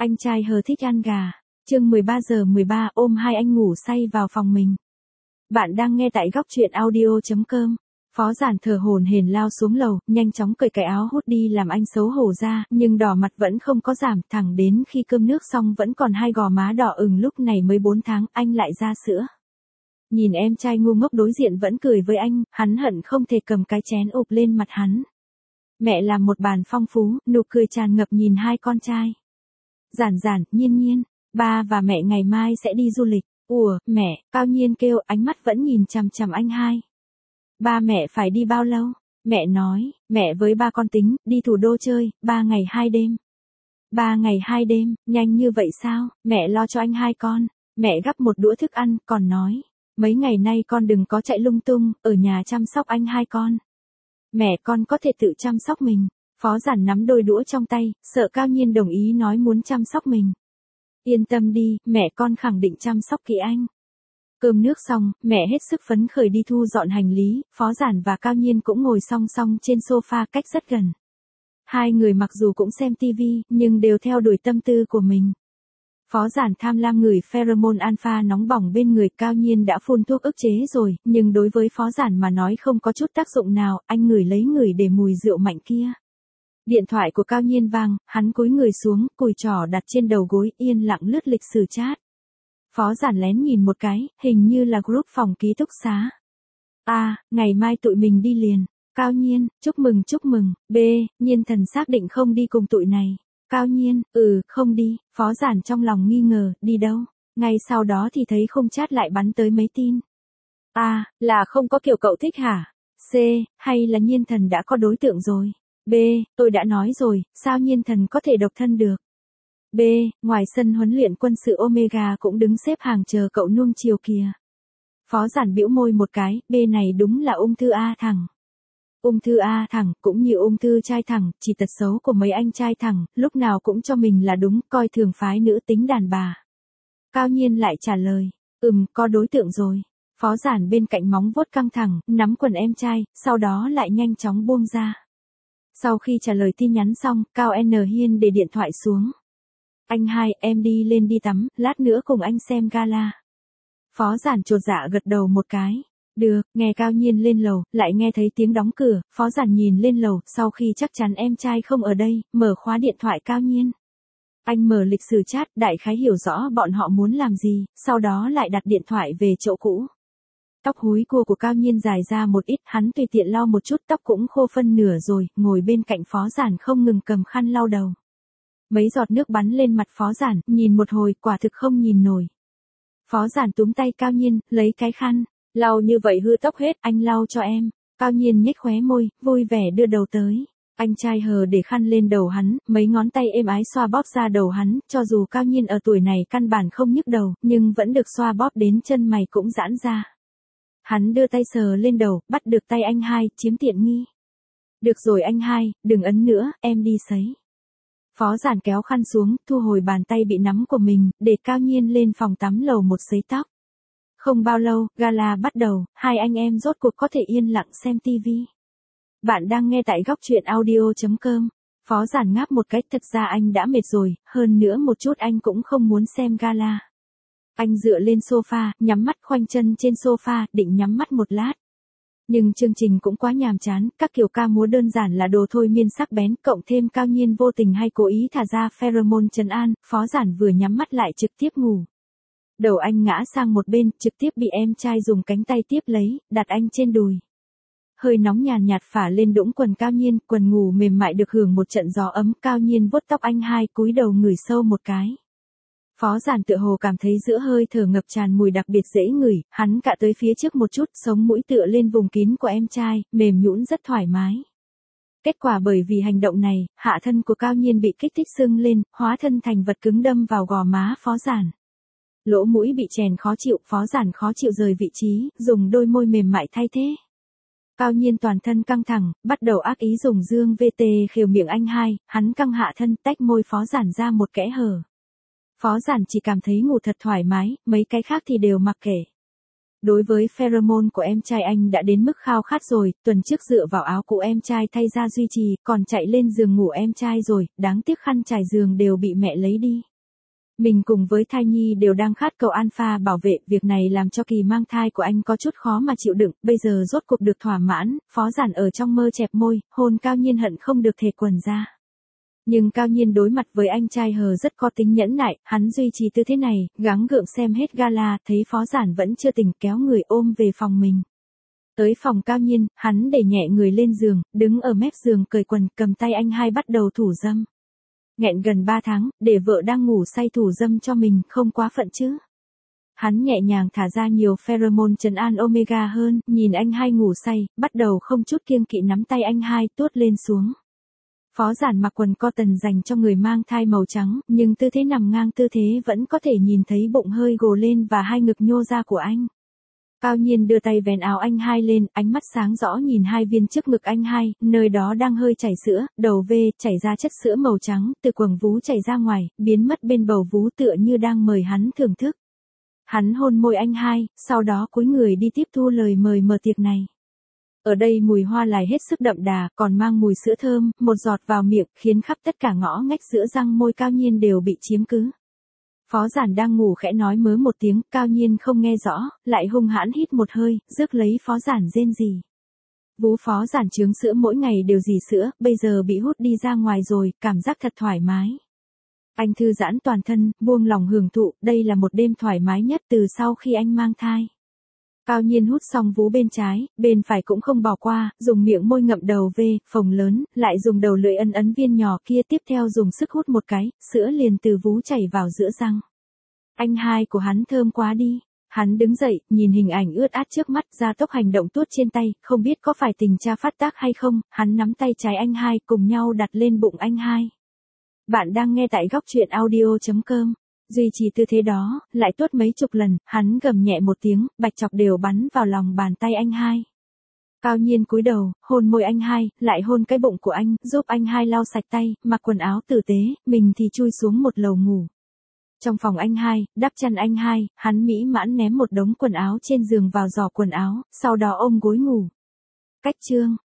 Anh trai hờ thích ăn gà. Chương 13:13 ôm hai anh ngủ say vào phòng mình. Bạn đang nghe tại góc truyện audio.com. Phó Giản thở hổn hển lao xuống lầu, nhanh chóng cởi cái áo hút đi làm anh xấu hổ ra, nhưng đỏ mặt vẫn không có giảm, thẳng đến khi cơm nước xong vẫn còn hai gò má đỏ ửng. Lúc này mới 4 tháng, anh lại ra sữa. Nhìn em trai ngu ngốc đối diện vẫn cười với anh, hắn hận không thể cầm cái chén ụp lên mặt hắn. Mẹ làm một bàn phong phú, nụ cười tràn ngập nhìn hai con trai. Giản Giản, Nhiên Nhiên, ba và mẹ ngày mai sẽ đi du lịch. Ủa, mẹ, Cao Nhiên kêu, ánh mắt vẫn nhìn chằm chằm anh hai. Ba mẹ phải đi bao lâu? Mẹ nói, mẹ với ba con tính, đi thủ đô chơi, 3 ngày 2 đêm. 3 ngày 2 đêm, nhanh như vậy sao? Mẹ lo cho anh hai con. Mẹ gắp một đũa thức ăn, còn nói, mấy ngày nay con đừng có chạy lung tung, ở nhà chăm sóc anh hai con. Mẹ con có thể tự chăm sóc mình. Phó Giản nắm đôi đũa trong tay, sợ Cao Nhiên đồng ý nói muốn chăm sóc mình. Yên tâm đi, mẹ con khẳng định chăm sóc kỹ anh. Cơm nước xong, mẹ hết sức phấn khởi đi thu dọn hành lý, Phó Giản và Cao Nhiên cũng ngồi song song trên sofa cách rất gần. Hai người mặc dù cũng xem tivi, nhưng đều theo đuổi tâm tư của mình. Phó Giản tham lam ngửi pheromone alpha nóng bỏng bên người, Cao Nhiên đã phun thuốc ức chế rồi, nhưng đối với Phó Giản mà nói không có chút tác dụng nào, anh ngửi lấy ngửi để mùi rượu mạnh kia. Điện thoại của Cao Nhiên vang, hắn cúi người xuống, cùi trỏ đặt trên đầu gối, yên lặng lướt lịch sử chat. Phó Giản lén nhìn một cái, hình như là group phòng ký túc xá. Ngày mai tụi mình đi liền. Cao Nhiên, chúc mừng. B, Nhiên Thần xác định không đi cùng tụi này. Cao Nhiên, không đi. Phó Giản trong lòng nghi ngờ, đi đâu? Ngay sau đó thì thấy khung chat lại bắn tới mấy tin. Là không có kiểu cậu thích hả? C, hay là Nhiên Thần đã có đối tượng rồi? B, tôi đã nói rồi, sao Nhiên Thần có thể độc thân được? B, ngoài sân huấn luyện quân sự Omega cũng đứng xếp hàng chờ cậu nuông chiều kìa. Phó Giản bĩu môi một cái, B này đúng là ung thư A thẳng. Ung thư A thẳng, cũng như ung thư trai thẳng, chỉ tật xấu của mấy anh trai thẳng, lúc nào cũng cho mình là đúng, coi thường phái nữ tính đàn bà. Cao Nhiên lại trả lời, có đối tượng rồi. Phó Giản bên cạnh móng vuốt căng thẳng, nắm quần em trai, sau đó lại nhanh chóng buông ra. Sau khi trả lời tin nhắn xong, Cao N Hiên để điện thoại xuống. Anh hai, em đi lên đi tắm, lát nữa cùng anh xem gala. Phó Giản chột dạ gật đầu một cái. Được, nghe Cao Nhiên lên lầu, lại nghe thấy tiếng đóng cửa, Phó Giản nhìn lên lầu, sau khi chắc chắn em trai không ở đây, mở khóa điện thoại Cao Nhiên. Anh mở lịch sử chat, đại khái hiểu rõ bọn họ muốn làm gì, sau đó lại đặt điện thoại về chỗ cũ. Tóc húi cua của Cao Nhiên dài ra một ít, hắn tùy tiện lau một chút, tóc cũng khô phân nửa rồi, ngồi bên cạnh Phó Giản không ngừng cầm khăn lau đầu. Mấy giọt nước bắn lên mặt Phó Giản, nhìn một hồi, quả thực không nhìn nổi. Phó Giản túm tay Cao Nhiên, lấy cái khăn, lau như vậy hư tóc hết, anh lau cho em. Cao Nhiên nhếch khóe môi, vui vẻ đưa đầu tới. Anh trai hờ để khăn lên đầu hắn, mấy ngón tay êm ái xoa bóp ra đầu hắn, cho dù Cao Nhiên ở tuổi này căn bản không nhức đầu, nhưng vẫn được xoa bóp đến chân mày cũng giãn ra. Hắn đưa tay sờ lên đầu, bắt được tay anh hai, chiếm tiện nghi. Được rồi anh hai, đừng ấn nữa, em đi sấy. Phó Giản kéo khăn xuống, thu hồi bàn tay bị nắm của mình, để Cao Nhiên lên phòng tắm lầu một sấy tóc. Không bao lâu, gala bắt đầu, hai anh em rốt cuộc có thể yên lặng xem tivi. Bạn đang nghe tại góc truyện audio.com. Phó Giản ngáp một cái, thật ra anh đã mệt rồi, hơn nữa một chút anh cũng không muốn xem gala. Anh dựa lên sofa, nhắm mắt khoanh chân trên sofa, định nhắm mắt một lát. Nhưng chương trình cũng quá nhàm chán, các kiểu ca múa đơn giản là đồ thôi miên sắc bén, cộng thêm Cao Nhiên vô tình hay cố ý thả ra pheromone trấn an, Phó Giản vừa nhắm mắt lại trực tiếp ngủ. Đầu anh ngã sang một bên, trực tiếp bị em trai dùng cánh tay tiếp lấy, đặt anh trên đùi. Hơi nóng nhàn nhạt phả lên đũng quần Cao Nhiên, quần ngủ mềm mại được hưởng một trận gió ấm, Cao Nhiên vuốt tóc anh hai, cúi đầu ngửi sâu một cái. Phó Giản tựa hồ cảm thấy giữa hơi thở ngập tràn mùi đặc biệt dễ ngửi, hắn cạ tới phía trước một chút, sống mũi tựa lên vùng kín của em trai, mềm nhũn rất thoải mái. Kết quả bởi vì hành động này, hạ thân của Cao Nhiên bị kích thích sưng lên, hóa thân thành vật cứng đâm vào gò má Phó Giản. Lỗ mũi bị chèn khó chịu, Phó Giản khó chịu rời vị trí, dùng đôi môi mềm mại thay thế. Cao Nhiên toàn thân căng thẳng, bắt đầu ác ý dùng dương VT khều miệng anh hai, hắn căng hạ thân, tách môi Phó Giản ra một kẽ hở. Phó Giản chỉ cảm thấy ngủ thật thoải mái, mấy cái khác thì đều mặc kệ. Đối với pheromone của em trai anh đã đến mức khao khát rồi, tuần trước dựa vào áo cũ em trai thay ra duy trì, còn chạy lên giường ngủ em trai rồi, đáng tiếc khăn trải giường đều bị mẹ lấy đi. Mình cùng với thai nhi đều đang khát cầu alpha bảo vệ, việc này làm cho kỳ mang thai của anh có chút khó mà chịu đựng, bây giờ rốt cuộc được thỏa mãn, Phó Giản ở trong mơ chẹp môi, hôn Cao Nhiên hận không được thề quần ra. Nhưng Cao Nhiên đối mặt với anh trai hờ rất có tính nhẫn nại, hắn duy trì tư thế này, gắng gượng xem hết gala, thấy Phó Giản vẫn chưa tỉnh kéo người ôm về phòng mình. Tới phòng Cao Nhiên, hắn để nhẹ người lên giường, đứng ở mép giường cởi quần, cầm tay anh hai bắt đầu thủ dâm. Nghẹn gần 3 tháng, để vợ đang ngủ say thủ dâm cho mình, không quá phận chứ. Hắn nhẹ nhàng thả ra nhiều pheromone trấn an omega hơn, nhìn anh hai ngủ say, bắt đầu không chút kiêng kỵ nắm tay anh hai tuốt lên xuống. Phó Giản mặc quần cotton dành cho người mang thai màu trắng, nhưng tư thế nằm ngang tư thế vẫn có thể nhìn thấy bụng hơi gồ lên và hai ngực nhô ra của anh. Cao Nhiên đưa tay vén áo anh hai lên, ánh mắt sáng rõ nhìn hai viên trước ngực anh hai, nơi đó đang hơi chảy sữa, đầu V chảy ra chất sữa màu trắng, từ quầng vú chảy ra ngoài, biến mất bên bầu vú tựa như đang mời hắn thưởng thức. Hắn hôn môi anh hai, sau đó cúi người đi tiếp thu lời mời mở tiệc này. Ở đây mùi hoa lại hết sức đậm đà, còn mang mùi sữa thơm, một giọt vào miệng, khiến khắp tất cả ngõ ngách giữa răng môi Cao Nhiên đều bị chiếm cứ. Phó Giản đang ngủ khẽ nói mớ một tiếng, Cao Nhiên không nghe rõ, lại hung hãn hít một hơi, rước lấy Phó Giản rên rỉ. Vú Phó Giản chướng sữa mỗi ngày đều rỉ sữa, bây giờ bị hút đi ra ngoài rồi, cảm giác thật thoải mái. Anh thư giãn toàn thân, buông lòng hưởng thụ, đây là một đêm thoải mái nhất từ sau khi anh mang thai. Cao Nhiên hút xong vú bên trái, bên phải cũng không bỏ qua, dùng miệng môi ngậm đầu V, phồng lớn, lại dùng đầu lưỡi ấn ấn viên nhỏ kia, tiếp theo dùng sức hút một cái, sữa liền từ vú chảy vào giữa răng. Anh hai của hắn thơm quá đi. Hắn đứng dậy, nhìn hình ảnh ướt át trước mắt, gia tốc hành động tuốt trên tay, không biết có phải tình cha phát tác hay không, hắn nắm tay trái anh hai cùng nhau đặt lên bụng anh hai. Bạn đang nghe tại góc truyện audio.com. Duy trì tư thế đó, lại tuốt mấy chục lần, hắn gầm nhẹ một tiếng, bạch chọc đều bắn vào lòng bàn tay anh hai. Cao Nhiên cúi đầu, hôn môi anh hai, lại hôn cái bụng của anh, giúp anh hai lau sạch tay, mặc quần áo tử tế, mình thì chui xuống một lầu ngủ. Trong phòng anh hai, đắp chăn anh hai, hắn mỹ mãn ném một đống quần áo trên giường vào giỏ quần áo, sau đó ôm gối ngủ. Cách chương